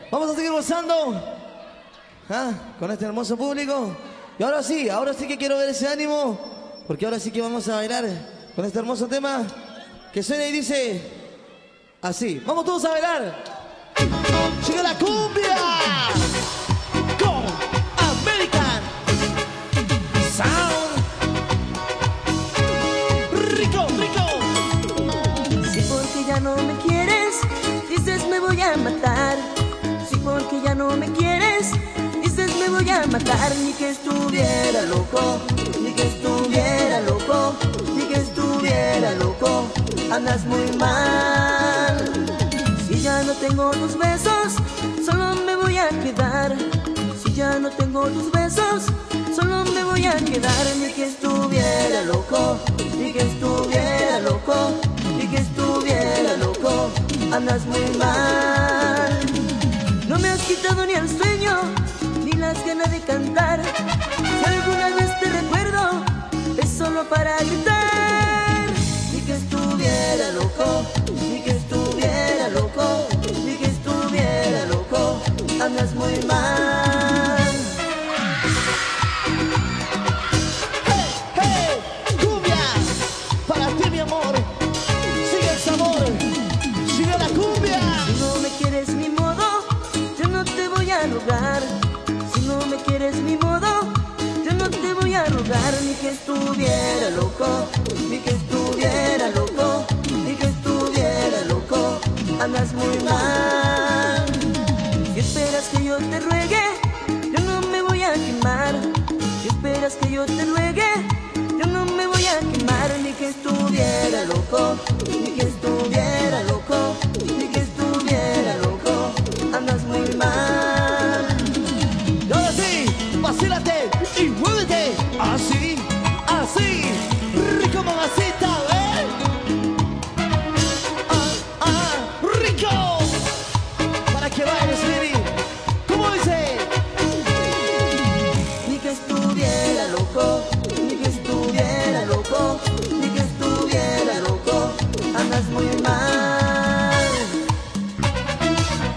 Vamos a seguir gozando con este hermoso público. Y ahora sí que quiero ver ese ánimo, porque ahora sí que vamos a bailar con este hermoso tema que suena y dice así. Vamos todos a bailar. ¡Llega la cumbia! Con American Sound. Rico, rico. Si porque ya no me quieres, dices me voy a matar. Si porque ya no me quieres, dices me voy a matar. Ni que estuviera loco, ni que estuviera loco, ni que estuviera loco. Andas muy mal. Si ya no tengo tus besos, solo me voy a quedar. Si ya no tengo tus besos, solo me voy a quedar. Ni que estuviera loco, ni que estuviera loco, ni que estuviera loco. Andas muy mal. No me has quitado ni el sueño, ni las ganas de cantar. Si alguna vez te recuerdo, es solo para gritar. Ni que estuviera loco, ni que estuviera loco, ni que estuviera loco. Andas muy mal. ¡Hey, hey! ¡Cumbia! Para ti, mi amor. Sigue el sabor. Sigue la cumbia. Si no me quieres ni modo, yo no te voy a rogar. Si no me quieres ni modo, yo no te voy a rogar. Ni que estuviera loco, ni que estuviera loco, ni que estuviera loco. Andas muy mal. Si esperas que yo te ruegue, yo no me voy a quemar. Si esperas que yo te ruegue, yo no me voy a quemar. Ni que estuviera loco, ni que estuviera loco, ni que estuviera loco. Andas muy mal. Y ahora sí, vacílate y muévete. Así, así.